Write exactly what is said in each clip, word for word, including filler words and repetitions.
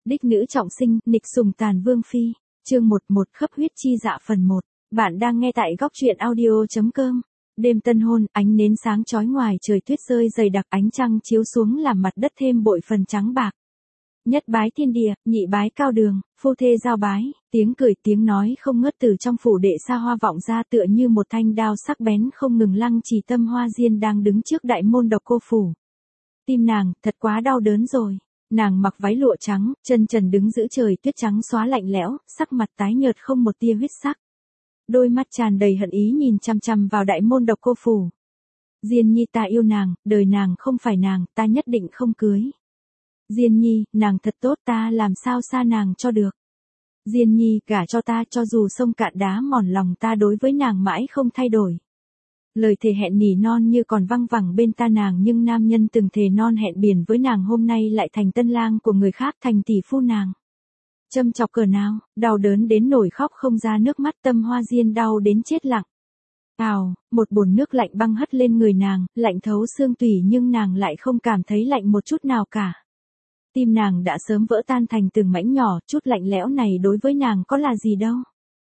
Đích nữ trọng sinh, nịch sùng tàn vương phi. Chương một một khấp huyết chi dạ phần một. Bạn đang nghe tại góc truyện audio chấm com. Đêm tân hôn, ánh nến sáng chói ngoài trời, tuyết rơi dày đặc, ánh trăng chiếu xuống làm mặt đất thêm bội phần trắng bạc. Nhất bái thiên địa, nhị bái cao đường, phu thê giao bái, tiếng cười tiếng nói không ngớt từ trong phủ đệ xa hoa vọng ra, tựa như một thanh đao sắc bén không ngừng lăng trì tâm Hoa Diên đang đứng trước đại môn Độc Cô phủ. Tim nàng thật quá đau đớn rồi. Nàng mặc váy lụa trắng, chân trần đứng giữa trời tuyết trắng xóa lạnh lẽo, sắc mặt tái nhợt không một tia huyết sắc. Đôi mắt tràn đầy hận ý nhìn chằm chằm vào đại môn Độc Cô phủ. Diên Nhi, ta yêu nàng, đời nàng không phải nàng, ta nhất định không cưới. Diên Nhi, nàng thật tốt, ta làm sao xa nàng cho được. Diên Nhi, gả cho ta, cho dù sông cạn đá mòn lòng ta đối với nàng mãi không thay đổi. Lời thề hẹn nỉ non như còn văng vẳng bên ta nàng, nhưng nam nhân từng thề non hẹn biển với nàng hôm nay lại thành tân lang của người khác, thành tỷ phu nàng. Châm chọc cờ nào, đau đớn đến nổi khóc không ra nước mắt, tâm Hoa Diên đau đến chết lặng. Ào, một bồn nước lạnh băng hất lên người nàng, lạnh thấu xương tủy, nhưng nàng lại không cảm thấy lạnh một chút nào cả. Tim nàng đã sớm vỡ tan thành từng mảnh nhỏ, chút lạnh lẽo này đối với nàng có là gì đâu.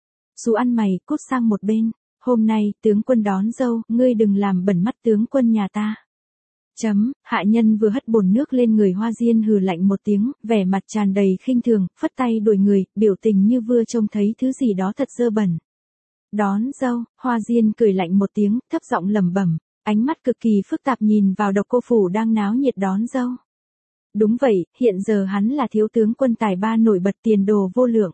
Xú ăn mày, cút sang một bên. Hôm nay, tướng quân đón dâu, ngươi đừng làm bẩn mắt tướng quân nhà ta. Chấm, hạ nhân vừa hất bồn nước lên người Hoa Diên hừ lạnh một tiếng, vẻ mặt tràn đầy khinh thường, phất tay đuổi người, biểu tình như vừa trông thấy thứ gì đó thật dơ bẩn. Đón dâu, Hoa Diên cười lạnh một tiếng, thấp giọng lẩm bẩm, ánh mắt cực kỳ phức tạp nhìn vào Độc Cô phủ đang náo nhiệt đón dâu. Đúng vậy, hiện giờ hắn là thiếu tướng quân tài ba nổi bật, tiền đồ vô lượng.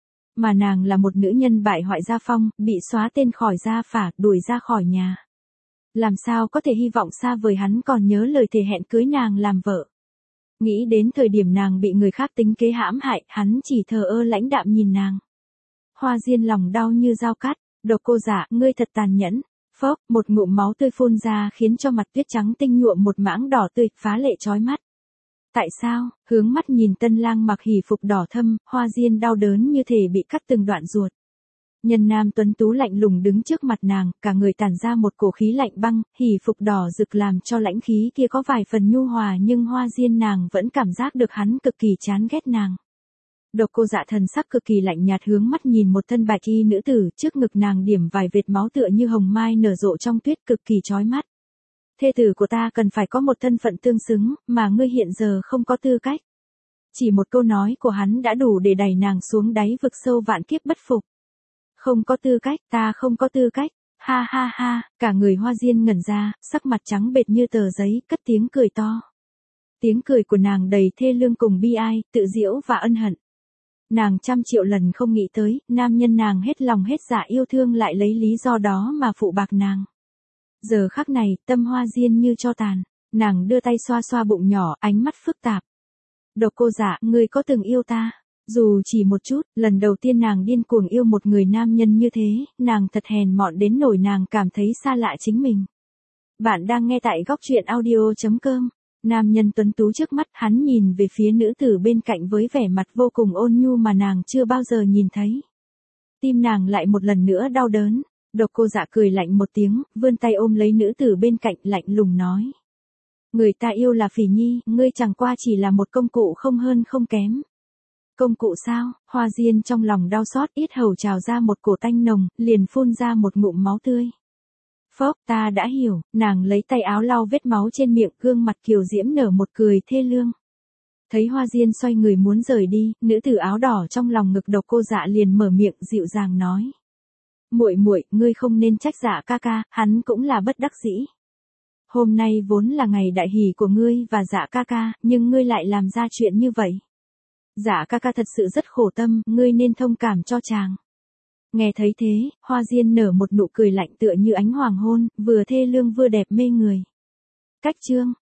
Mà nàng là một nữ nhân bại hoại gia phong, bị xóa tên khỏi gia phả, đuổi ra khỏi nhà. Làm sao có thể hy vọng xa vời hắn còn nhớ lời thề hẹn cưới nàng làm vợ. Nghĩ đến thời điểm nàng bị người khác tính kế hãm hại, hắn chỉ thờ ơ lãnh đạm nhìn nàng. Hoa Diên lòng đau như dao cắt, Độc Cô dạ, ngươi thật tàn nhẫn. Phốc, một ngụm máu tươi phun ra khiến cho mặt tuyết trắng tinh nhuộm một mảng đỏ tươi, phá lệ chói mắt. Tại sao, hướng mắt nhìn tân lang mặc hỉ phục đỏ thâm, Hoa Diên đau đớn như thể bị cắt từng đoạn ruột. Nhân nam tuấn tú lạnh lùng đứng trước mặt nàng, cả người tản ra một cổ khí lạnh băng, hỉ phục đỏ rực làm cho lãnh khí kia có vài phần nhu hòa, nhưng Hoa Diên nàng vẫn cảm giác được hắn cực kỳ chán ghét nàng. Độc Cô dạ thần sắc cực kỳ lạnh nhạt hướng mắt nhìn một thân bạch y nữ tử, trước ngực nàng điểm vài vệt máu tựa như hồng mai nở rộ trong tuyết, cực kỳ chói mắt. Thê tử của ta cần phải có một thân phận tương xứng, mà ngươi hiện giờ không có tư cách. Chỉ một câu nói của hắn đã đủ để đẩy nàng xuống đáy vực sâu vạn kiếp bất phục. Không có tư cách, ta không có tư cách, ha ha ha, cả người Hoa Diên ngẩn ra, sắc mặt trắng bệch như tờ giấy, cất tiếng cười to. Tiếng cười của nàng đầy thê lương cùng bi ai, tự giễu và ân hận. Nàng trăm triệu lần không nghĩ tới, nam nhân nàng hết lòng hết dạ yêu thương lại lấy lý do đó mà phụ bạc nàng. Giờ khắc này, tâm Hoa Diên như tro tàn, nàng đưa tay xoa xoa bụng nhỏ, ánh mắt phức tạp. Độc Cô dạ, ngươi có từng yêu ta? Dù chỉ một chút, lần đầu tiên nàng điên cuồng yêu một người nam nhân như thế, nàng thật hèn mọn đến nỗi nàng cảm thấy xa lạ chính mình. Bạn đang nghe tại góc truyện audio chấm com. Nam nhân tuấn tú trước mắt, hắn nhìn về phía nữ tử bên cạnh với vẻ mặt vô cùng ôn nhu mà nàng chưa bao giờ nhìn thấy. Tim nàng lại một lần nữa đau đớn. Độc Cô dạ cười lạnh một tiếng, vươn tay ôm lấy nữ tử bên cạnh, lạnh lùng nói. Người ta yêu là Phỉ Nhi, ngươi chẳng qua chỉ là một công cụ không hơn không kém. Công cụ sao? Hoa Diên trong lòng đau xót, yết hầu trào ra một cổ tanh nồng, liền phun ra một ngụm máu tươi. Phốc, ta đã hiểu, nàng lấy tay áo lau vết máu trên miệng, gương mặt kiều diễm nở một cười thê lương. Thấy Hoa Diên xoay người muốn rời đi, nữ tử áo đỏ trong lòng ngực Độc Cô dạ liền mở miệng dịu dàng nói. Muội muội, ngươi không nên trách Dạ ca ca, hắn cũng là bất đắc dĩ. Hôm nay vốn là ngày đại hỷ của ngươi và Dạ ca ca, nhưng ngươi lại làm ra chuyện như vậy. Dạ ca ca thật sự rất khổ tâm, ngươi nên thông cảm cho chàng. Nghe thấy thế, Hoa Diên nở một nụ cười lạnh tựa như ánh hoàng hôn, vừa thê lương vừa đẹp mê người. Cách chương,